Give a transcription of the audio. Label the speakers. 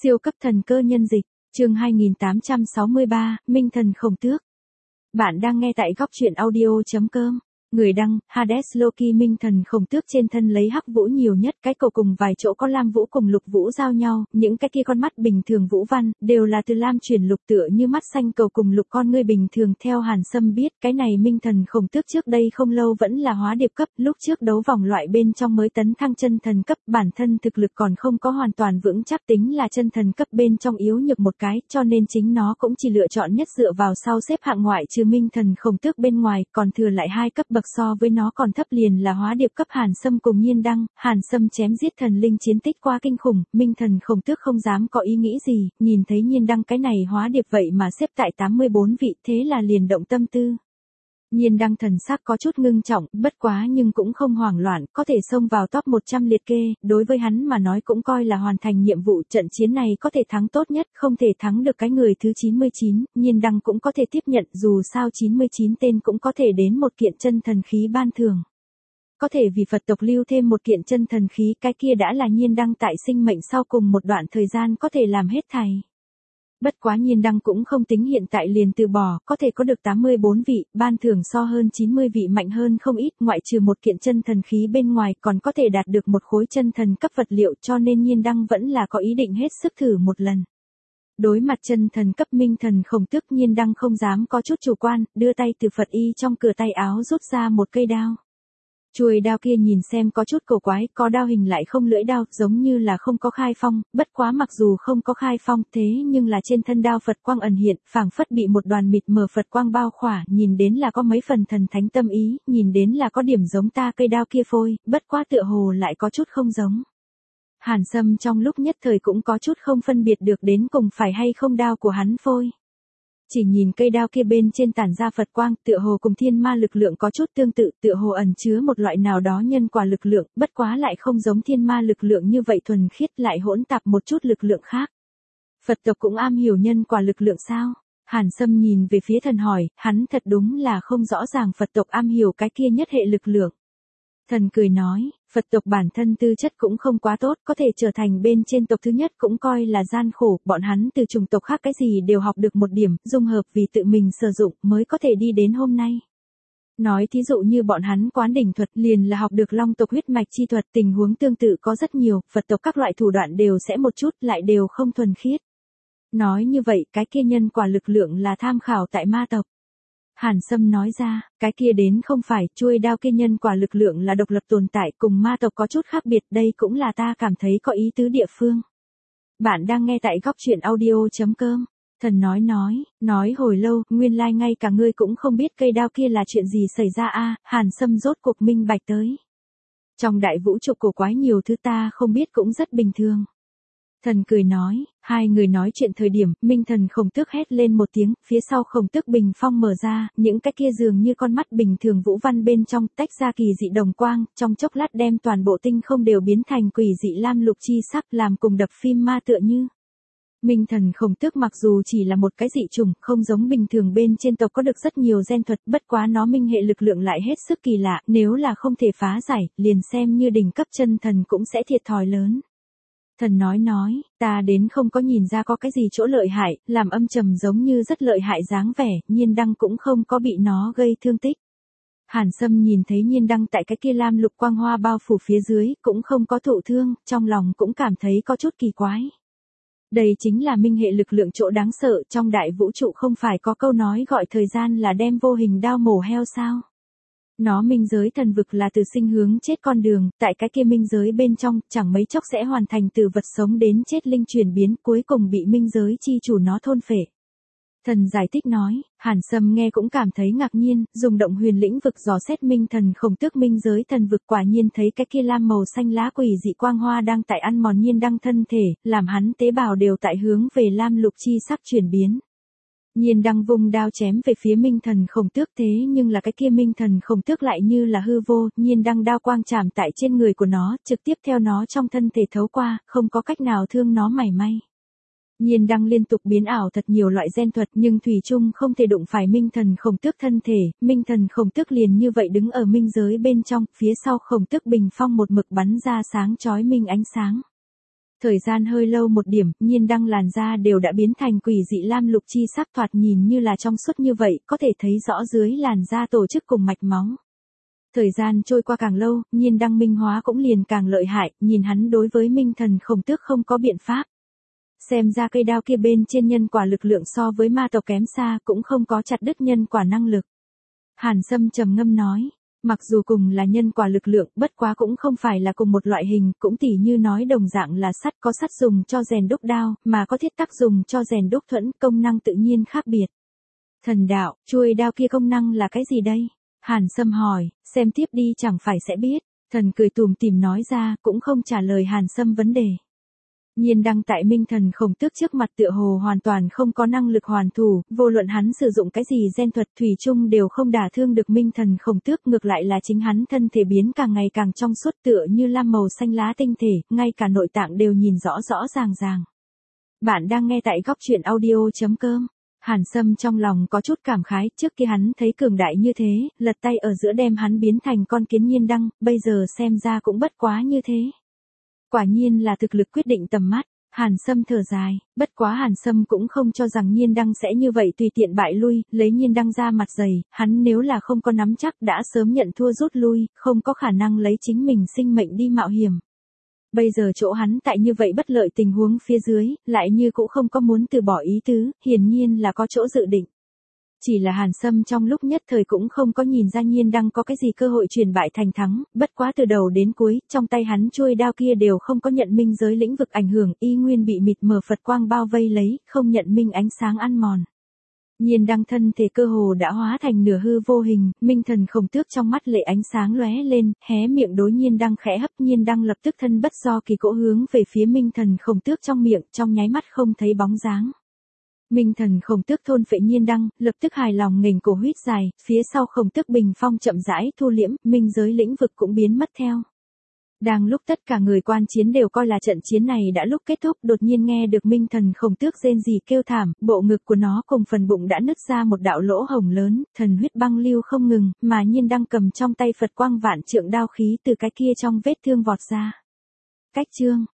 Speaker 1: Siêu cấp thần cơ nhân dịch, chương 2863, Minh thần khổng tước. Bạn đang nghe tại góc truyện audio.com. Người đăng, Hades Loki. Minh thần khổng tước trên thân lấy hắc vũ nhiều nhất, cái cổ cùng vài chỗ có lam vũ cùng lục vũ giao nhau, những cái kia con mắt bình thường vũ văn, đều là từ lam chuyển lục tựa như mắt xanh cầu cùng lục con ngươi bình thường. Theo Hàn Sâm biết, cái này Minh thần khổng tước trước đây không lâu vẫn là hóa điệp cấp, lúc trước đấu vòng loại bên trong mới tấn thăng chân thần cấp, bản thân thực lực còn không có hoàn toàn vững chắc, tính là chân thần cấp bên trong yếu nhược một cái, cho nên chính nó cũng chỉ lựa chọn nhất dựa vào sau xếp hạng ngoại trừ Minh thần khổng tước bên ngoài, còn thừa lại hai cấp bậc so với nó còn thấp liền là hóa điệp cấp Hàn Sâm cùng Nhiên Đăng. Hàn Sâm chém giết thần linh chiến tích qua kinh khủng, Minh thần khổng tước không dám có ý nghĩ gì, nhìn thấy Nhiên Đăng cái này hóa điệp vậy mà xếp tại 84 vị, thế là liền động tâm tư. Nhiên Đăng thần sắc có chút ngưng trọng, bất quá nhưng cũng không hoảng loạn, có thể xông vào top 100 liệt kê, đối với hắn mà nói cũng coi là hoàn thành nhiệm vụ. Trận chiến này có thể thắng tốt nhất, không thể thắng được cái người thứ 99, Nhiên Đăng cũng có thể tiếp nhận, dù sao 99 tên cũng có thể đến một kiện chân thần khí ban thưởng. Có thể vì Phật tộc lưu thêm một kiện chân thần khí, cái kia đã là Nhiên Đăng tại sinh mệnh sau cùng một đoạn thời gian có thể làm hết thảy. Bất quá Nhiên Đăng cũng không tính hiện tại liền từ bỏ, có thể có được 84 vị, ban thưởng so hơn 90 vị mạnh hơn không ít, ngoại trừ một kiện chân thần khí bên ngoài còn có thể đạt được một khối chân thần cấp vật liệu, cho nên Nhiên Đăng vẫn là có ý định hết sức thử một lần. Đối mặt chân thần cấp Minh thần khổng tước, Nhiên Đăng không dám có chút chủ quan, đưa tay từ Phật y trong cửa tay áo rút ra một cây đao. Chuôi đao kia nhìn xem có chút cổ quái, có đao hình lại không lưỡi đao, giống như là không có khai phong, bất quá mặc dù không có khai phong, thế nhưng là trên thân đao Phật quang ẩn hiện, phảng phất bị một đoàn mịt mờ Phật quang bao khỏa, nhìn đến là có mấy phần thần thánh tâm ý, nhìn đến là có điểm giống ta cây đao kia phôi, bất quá tựa hồ lại có chút không giống. Hàn Sâm trong lúc nhất thời cũng có chút không phân biệt được đến cùng phải hay không đao của hắn phôi. Chỉ nhìn cây đao kia bên trên tản ra Phật quang, tựa hồ cùng thiên ma lực lượng có chút tương tự, tựa hồ ẩn chứa một loại nào đó nhân quả lực lượng, bất quá lại không giống thiên ma lực lượng như vậy thuần khiết, lại hỗn tạp một chút lực lượng khác. Phật tộc cũng am hiểu nhân quả lực lượng sao? Hàn Sâm nhìn về phía thần hỏi, hắn thật đúng là không rõ ràng Phật tộc am hiểu cái kia nhất hệ lực lượng. Thần cười nói, Phật tộc bản thân tư chất cũng không quá tốt, có thể trở thành bên trên tộc thứ nhất cũng coi là gian khổ, bọn hắn từ chủng tộc khác cái gì đều học được một điểm, dung hợp vì tự mình sử dụng mới có thể đi đến hôm nay. Nói thí dụ như bọn hắn quán đỉnh thuật liền là học được long tộc huyết mạch chi thuật, tình huống tương tự có rất nhiều, Phật tộc các loại thủ đoạn đều sẽ một chút, lại đều không thuần khiết. Nói như vậy, cái kia nhân quả lực lượng là tham khảo tại ma tộc. Hàn Sâm nói ra, cái kia đến không phải, chuôi đao kia nhân quả lực lượng là độc lập tồn tại, cùng ma tộc có chút khác biệt, đây cũng là ta cảm thấy có ý tứ địa phương. Bạn đang nghe tại góc truyện audio.com. Thần nói hồi lâu, nguyên lai ngay cả ngươi cũng không biết cây đao kia là chuyện gì xảy ra a. Hàn Sâm rốt cuộc minh bạch tới. Trong đại vũ trụ cổ quái nhiều thứ ta không biết cũng rất bình thường. Thần cười nói, hai người nói chuyện thời điểm, Minh thần khổng tước hét lên một tiếng, phía sau khổng tước bình phong mở ra, những cái kia dường như con mắt bình thường vũ văn bên trong, tách ra kỳ dị đồng quang, trong chốc lát đem toàn bộ tinh không đều biến thành quỷ dị lam lục chi sắc, làm cùng đập phim ma tựa như. Minh thần khổng tước mặc dù chỉ là một cái dị chủng, không giống bình thường bên trên tộc có được rất nhiều gen thuật, bất quá nó minh hệ lực lượng lại hết sức kỳ lạ, nếu là không thể phá giải, liền xem như đỉnh cấp chân thần cũng sẽ thiệt thòi lớn. Thần nói, ta đến không có nhìn ra có cái gì chỗ lợi hại, làm âm trầm giống như rất lợi hại dáng vẻ, Nhiên Đăng cũng không có bị nó gây thương tích. Hàn Sâm nhìn thấy Nhiên Đăng tại cái kia lam lục quang hoa bao phủ phía dưới, cũng không có thụ thương, trong lòng cũng cảm thấy có chút kỳ quái. Đây chính là minh hệ lực lượng chỗ đáng sợ, trong đại vũ trụ không phải có câu nói gọi thời gian là đem vô hình đao mổ heo sao? Nó minh giới thần vực là từ sinh hướng chết con đường, tại cái kia minh giới bên trong, chẳng mấy chốc sẽ hoàn thành từ vật sống đến chết linh chuyển biến, cuối cùng bị minh giới chi chủ nó thôn phệ. Thần giải thích nói, Hàn Sâm nghe cũng cảm thấy ngạc nhiên, dùng động huyền lĩnh vực dò xét minh thần khổng tước minh giới thần vực, quả nhiên thấy cái kia lam màu xanh lá quỷ dị quang hoa đang tại ăn mòn Nhiên Đăng thân thể, làm hắn tế bào đều tại hướng về lam lục chi sắc chuyển biến. Nhiên Đăng vung đao chém về phía Minh thần khổng tước, thế nhưng là cái kia Minh thần khổng tước lại như là hư vô, Nhiên Đăng đao quang chạm tại trên người của nó, trực tiếp theo nó trong thân thể thấu qua, không có cách nào thương nó mảy may. Nhiên Đăng liên tục biến ảo thật nhiều loại gen thuật, nhưng thủy chung không thể đụng phải Minh thần khổng tước thân thể, Minh thần khổng tước liền như vậy đứng ở minh giới bên trong, phía sau khổng tước bình phong một mực bắn ra sáng chói minh ánh sáng. Thời gian hơi lâu một điểm, Nhiên Đăng làn da đều đã biến thành quỷ dị lam lục chi sắc, thoạt nhìn như là trong suốt như vậy, có thể thấy rõ dưới làn da tổ chức cùng mạch máu. Thời gian trôi qua càng lâu, Nhiên Đăng minh hóa cũng liền càng lợi hại, nhìn hắn đối với Minh Thần Khổng Tước không có biện pháp. Xem ra cây đao kia bên trên nhân quả lực lượng so với ma tộc kém xa, cũng không có chặt đứt nhân quả năng lực. Hàn Sâm trầm ngâm nói, mặc dù cùng là nhân quả lực lượng, bất quá cũng không phải là cùng một loại hình, cũng tỉ như nói đồng dạng là sắt, có sắt dùng cho rèn đúc đao, mà có thiết tắc dùng cho rèn đúc thuẫn, công năng tự nhiên khác biệt. Thần đạo, chuôi đao kia công năng là cái gì đây? Hàn Sâm hỏi, xem tiếp đi chẳng phải sẽ biết. Thần cười tủm tỉm nói ra, cũng không trả lời Hàn Sâm vấn đề. Nhiên Đăng tại Minh Thần Khổng Tước trước mặt tựa hồ hoàn toàn không có năng lực hoàn thủ, vô luận hắn sử dụng cái gì gen thuật thủy chung đều không đả thương được Minh Thần Khổng Tước, ngược lại là chính hắn thân thể biến càng ngày càng trong suốt tựa như lam màu xanh lá tinh thể, ngay cả nội tạng đều nhìn rõ rõ ràng ràng. Bạn đang nghe tại góc truyện audio.com. Hàn Sâm trong lòng có chút cảm khái, trước kia hắn thấy cường đại như thế, lật tay ở giữa đem hắn biến thành con kiến Nhiên Đăng, bây giờ xem ra cũng bất quá như thế. Quả nhiên là thực lực quyết định tầm mắt, Hàn Sâm thở dài, bất quá Hàn Sâm cũng không cho rằng Nhiên Đăng sẽ như vậy tùy tiện bại lui, lấy Nhiên Đăng ra mặt dày, hắn nếu là không có nắm chắc đã sớm nhận thua rút lui, không có khả năng lấy chính mình sinh mệnh đi mạo hiểm. Bây giờ chỗ hắn tại như vậy bất lợi tình huống phía dưới, lại như cũng không có muốn từ bỏ ý tứ, hiển nhiên là có chỗ dự định. Chỉ là Hàn Sâm trong lúc nhất thời cũng không có nhìn ra Nhiên Đăng có cái gì cơ hội chuyển bại thành thắng, bất quá từ đầu đến cuối, trong tay hắn chuôi đao kia đều không có nhận minh giới lĩnh vực ảnh hưởng, y nguyên bị mịt mờ Phật quang bao vây lấy, không nhận minh ánh sáng ăn mòn. Nhiên Đăng thân thể cơ hồ đã hóa thành nửa hư vô hình, Minh Thần Khổng Tước trong mắt lệ ánh sáng lóe lên, hé miệng đối Nhiên Đăng khẽ hấp, Nhiên Đăng lập tức thân bất do kỳ cỗ hướng về phía Minh Thần Khổng Tước trong miệng, trong nháy mắt không thấy bóng dáng. Minh Thần Khổng Tước thôn phệ Nhiên Đăng, lập tức hài lòng nghềnh cổ huýt dài, phía sau Khổng Tước bình phong chậm rãi thu liễm, minh giới lĩnh vực cũng biến mất theo. Đang lúc tất cả người quan chiến đều coi là trận chiến này đã lúc kết thúc, đột nhiên nghe được Minh Thần Khổng Tước rên rỉ kêu thảm, bộ ngực của nó cùng phần bụng đã nứt ra một đạo lỗ hổng lớn, thần huyết băng lưu không ngừng, mà Nhiên Đăng cầm trong tay Phật quang vạn trượng đao khí từ cái kia trong vết thương vọt ra. Cách chương